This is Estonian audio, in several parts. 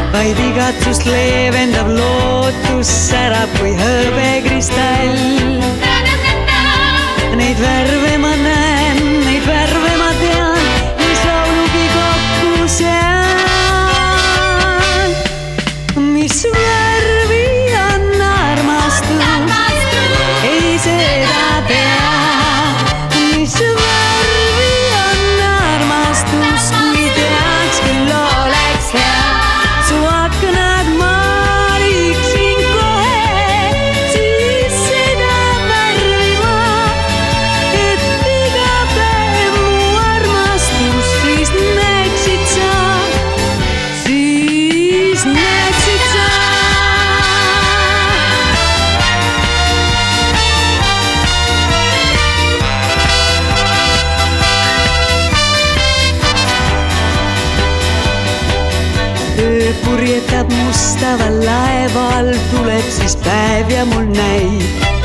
vaid igatsust leevendab lootus särab kui hõbekristall. Neid värve ma näen, neid värve ma tean, mis laulugi kokku sean. Mis värvi on armastus, ei seda tea. Mis värvi on armastus, kui teaks, küll oleks hea. Su aknad maaliksin kohe, siis seda värvi ma, et iga päev mu armastus siis näeksid sa, siis näeksid sa. Öö purjetab mustaval laeval, tuleb siis päev ja mul näib,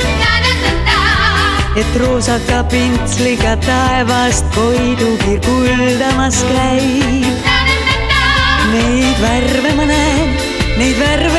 et roosaka pintsliga taevast koidukir kuldamas käib. Neid värve ma näen, neid värve